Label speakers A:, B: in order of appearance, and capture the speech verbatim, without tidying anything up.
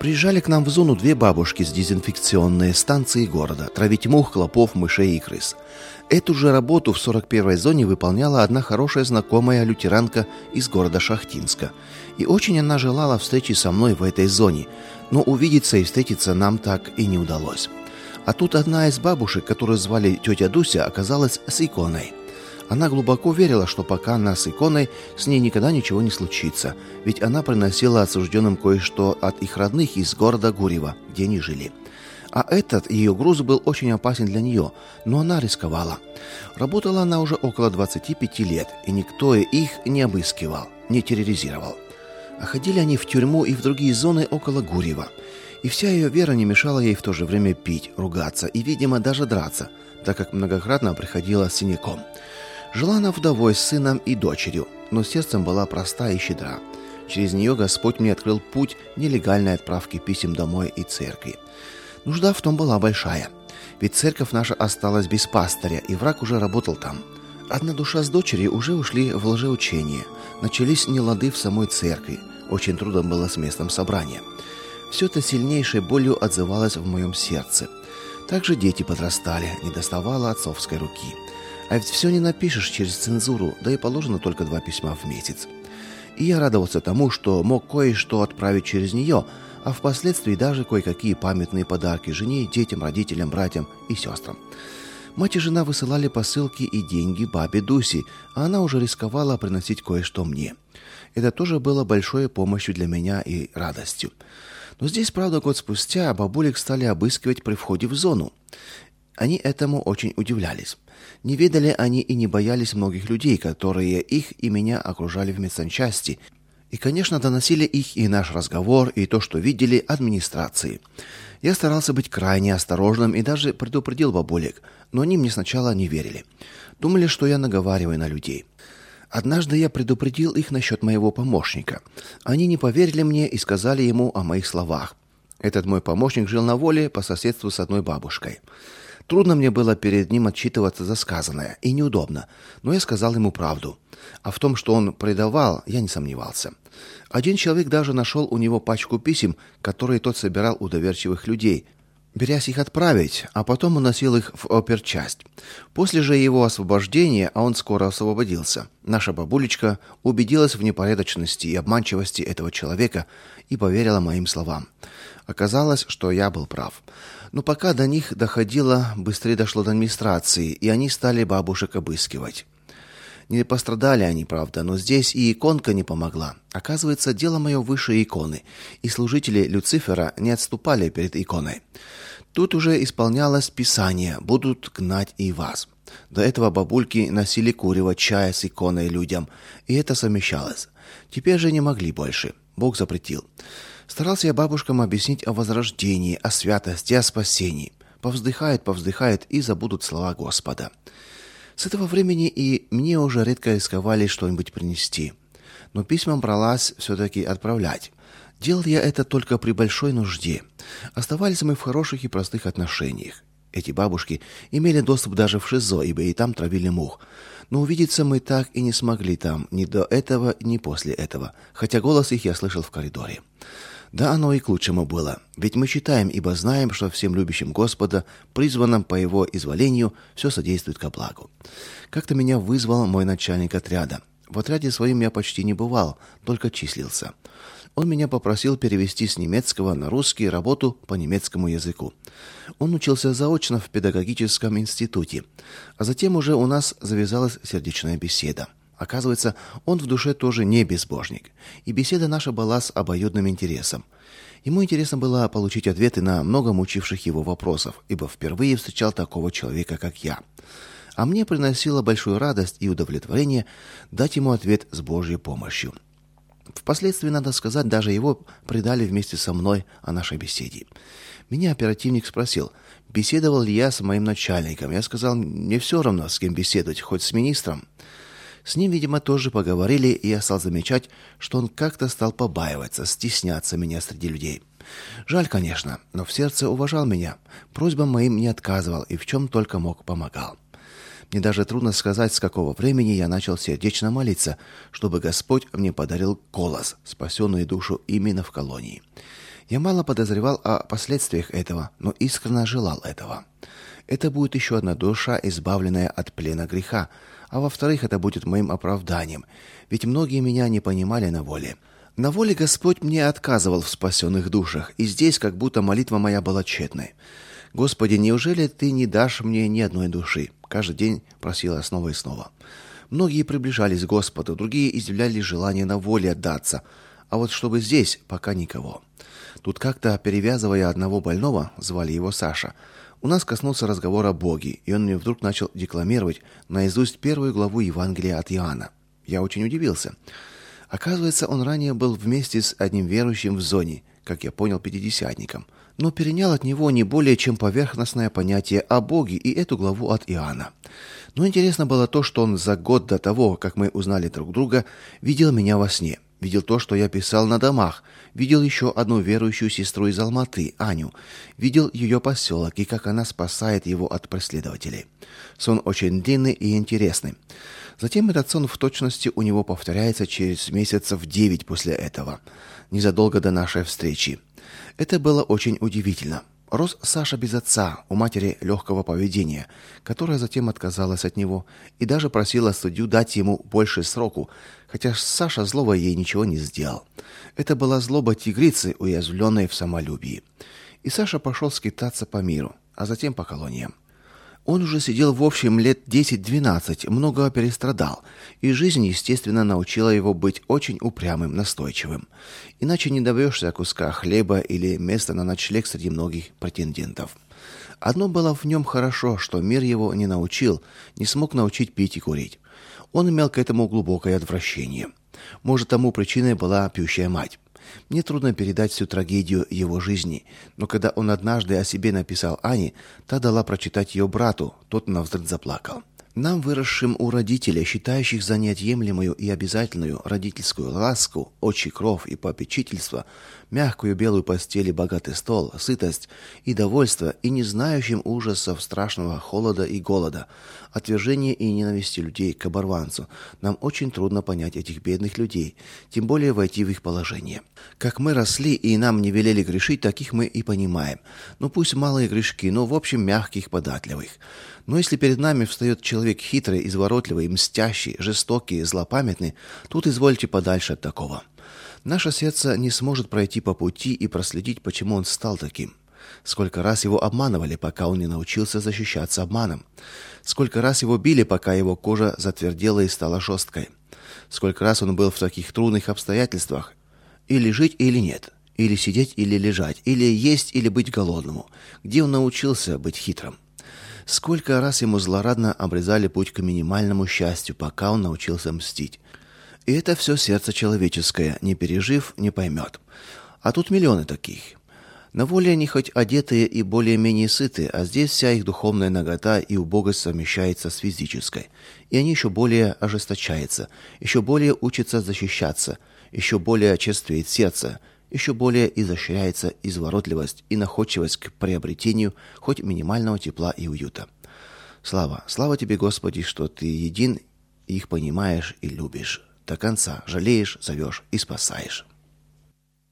A: Приезжали к нам в зону две бабушки с дезинфекционной станции города травить мух, клопов, мышей и крыс. Эту же работу в сорок первой зоне выполняла одна хорошая знакомая лютеранка из города Шахтинска. И очень она желала встречи со мной в этой зоне, но увидеться и встретиться нам так и не удалось. А тут одна из бабушек, которую звали тетя Дуся, оказалась с иконой. Она глубоко верила, что пока она с иконой, с ней никогда ничего не случится, ведь она приносила осужденным кое-что от их родных из города Гурьева, где они жили. А этот ее груз был очень опасен для нее, но она рисковала. Работала она уже около двадцати пяти лет, и никто их не обыскивал, не терроризировал. А ходили они в тюрьму и в другие зоны около Гурьева. И вся ее вера не мешала ей в то же время пить, ругаться и, видимо, даже драться, так как многократно приходила с синяком. Жила она вдовой с сыном и дочерью, но сердцем была проста и щедра. Через нее Господь мне открыл путь нелегальной отправки писем домой и церкви. Нужда в том была большая, ведь церковь наша осталась без пастыря, и враг уже работал там. Одна душа с дочерью уже ушли в лжеучение, начались нелады в самой церкви, очень трудно было с местом собрания. Все это сильнейшей болью отзывалось в моем сердце. Также дети подрастали, не доставало отцовской руки. А ведь все не напишешь через цензуру, да и положено только два письма в месяц. И я радовался тому, что мог кое-что отправить через нее, а впоследствии даже кое-какие памятные подарки жене, детям, родителям, братьям и сестрам. Мать и жена высылали посылки и деньги бабе Дусе, а она уже рисковала приносить кое-что мне. Это тоже было большой помощью для меня и радостью. Но здесь, правда, год спустя бабулек стали обыскивать при входе в зону. Они этому очень удивлялись. Не ведали они и не боялись многих людей, которые их и меня окружали в медсанчасти. И, конечно, доносили их и наш разговор, и то, что видели администрации. Я старался быть крайне осторожным и даже предупредил бабулек, но они мне сначала не верили. Думали, что я наговариваю на людей. Однажды я предупредил их насчет моего помощника. Они не поверили мне и сказали ему о моих словах. Этот мой помощник жил на воле по соседству с одной бабушкой. Трудно мне было перед ним отчитываться за сказанное, и неудобно, но я сказал ему правду. А в том, что он предавал, я не сомневался. Один человек даже нашел у него пачку писем, которые тот собирал у доверчивых людей, берясь их отправить, а потом уносил их в оперчасть. После же его освобождения, а он скоро освободился, наша бабулечка убедилась в непорядочности и обманчивости этого человека и поверила моим словам. Оказалось, что я был прав. Но пока до них доходило, быстрее дошло до администрации, и они стали бабушек обыскивать. Не пострадали они, правда, но здесь и иконка не помогла. Оказывается, дело мое выше иконы, и служители Люцифера не отступали перед иконой. Тут уже исполнялось Писание: «Будут гнать и вас». До этого бабульки носили курево, чая с иконой людям, и это совмещалось. Теперь же не могли больше. Бог запретил. Старался я бабушкам объяснить о возрождении, о святости, о спасении. Повздыхают, повздыхают и забудут слова Господа. С этого времени и мне уже редко рисковали что-нибудь принести. Но письма бралась все-таки отправлять. Делал я это только при большой нужде. Оставались мы в хороших и простых отношениях. Эти бабушки имели доступ даже в ШИЗО, ибо и там травили мух. Но увидеться мы так и не смогли там, ни до этого, ни после этого, хотя голос их я слышал в коридоре. Да, оно и к лучшему было, ведь мы читаем, ибо знаем, что всем любящим Господа, призванным по Его изволению, все содействует ко благу. Как-то меня вызвал мой начальник отряда. В отряде своим я почти не бывал, только числился. Он меня попросил перевести с немецкого на русский работу по немецкому языку. Он учился заочно в педагогическом институте, а затем уже у нас завязалась сердечная беседа. Оказывается, он в душе тоже не безбожник, и беседа наша была с обоюдным интересом. Ему интересно было получить ответы на много мучивших его вопросов, ибо впервые встречал такого человека, как я. А мне приносило большую радость и удовлетворение дать ему ответ с Божьей помощью. Впоследствии, надо сказать, даже его предали вместе со мной о нашей беседе. Меня оперативник спросил, беседовал ли я с моим начальником. Я сказал, мне все равно, с кем беседовать, хоть с министром. С ним, видимо, тоже поговорили, и я стал замечать, что он как-то стал побаиваться, стесняться меня среди людей. Жаль, конечно, но в сердце уважал меня, просьбам моим не отказывал и в чем только мог помогал. Мне даже трудно сказать, с какого времени я начал сердечно молиться, чтобы Господь мне подарил голос, спасенную душу именно в колонии. Я мало подозревал о последствиях этого, но искренне желал этого. Это будет еще одна душа, избавленная от плена греха, а во-вторых, это будет моим оправданием, ведь многие меня не понимали на воле. На воле Господь мне отказывал в спасенных душах, и здесь как будто молитва моя была тщетной. Господи, неужели ты не дашь мне ни одной души? Каждый день просила снова и снова. Многие приближались к Господу, другие изъявляли желание на воле отдаться, а вот чтобы здесь пока никого. Тут как-то, перевязывая одного больного, звали его Саша, у нас коснулся разговор о Боге, и он мне вдруг начал декламировать наизусть первую главу Евангелия от Иоанна. Я очень удивился. Оказывается, он ранее был вместе с одним верующим в зоне, как я понял, пятидесятником, но перенял от него не более чем поверхностное понятие о Боге и эту главу от Иоанна. Но интересно было то, что он за год до того, как мы узнали друг друга, видел меня во сне. Видел то, что я писал на домах, видел еще одну верующую сестру из Алматы, Аню, видел ее поселок и как она спасает его от преследователей. Сон очень длинный и интересный. Затем этот сон в точности у него повторяется через месяцев девять после этого, незадолго до нашей встречи. Это было очень удивительно. Рос Саша без отца, у матери легкого поведения, которая затем отказалась от него и даже просила судью дать ему больше сроку, хотя Саша злого ей ничего не сделал. Это была злоба тигрицы, уязвленной в самолюбии. И Саша пошел скитаться по миру, а затем по колониям. Он уже сидел в общем лет десять-двенадцать, много перестрадал, и жизнь, естественно, научила его быть очень упрямым, настойчивым. Иначе не добьешься куска хлеба или места на ночлег среди многих претендентов. Одно было в нем хорошо, что мир его не научил, не смог научить пить и курить. Он имел к этому глубокое отвращение. Может, тому причиной была пьющая мать. Мне трудно передать всю трагедию его жизни, но когда он однажды о себе написал Ане, та дала прочитать ее брату, тот навзрыд заплакал. Нам, выросшим у родителей, считающих за неотъемлемую и обязательную родительскую ласку, отчий кров и попечительство, мягкую белую постель и богатый стол, сытость и довольство, и не знающим ужасов страшного холода и голода, отвержения и ненависти людей к оборванцу, нам очень трудно понять этих бедных людей, тем более войти в их положение. Как мы росли и нам не велели грешить, таких мы и понимаем. Ну пусть малые грешки, но в общем мягких, податливых. Но если перед нами встает человек хитрый, изворотливый, мстящий, жестокий, злопамятный, тут извольте подальше от такого. Наше сердце не сможет пройти по пути и проследить, почему он стал таким. Сколько раз его обманывали, пока он не научился защищаться обманом. Сколько раз его били, пока его кожа затвердела и стала жесткой. Сколько раз он был в таких трудных обстоятельствах. Или жить, или нет. Или сидеть, или лежать. Или есть, или быть голодному. Где он научился быть хитрым? Сколько раз ему злорадно обрезали путь к минимальному счастью, пока он научился мстить. И это все сердце человеческое, не пережив, не поймет. А тут миллионы таких. На воле они хоть одетые и более-менее сыты, а здесь вся их духовная нагота и убогость совмещается с физической. И они еще более ожесточаются, еще более учатся защищаться, еще более черствеет сердце, еще более изощряется изворотливость и находчивость к приобретению хоть минимального тепла и уюта. Слава, слава тебе, Господи, что ты един, их понимаешь и любишь. До конца жалеешь, зовешь и спасаешь.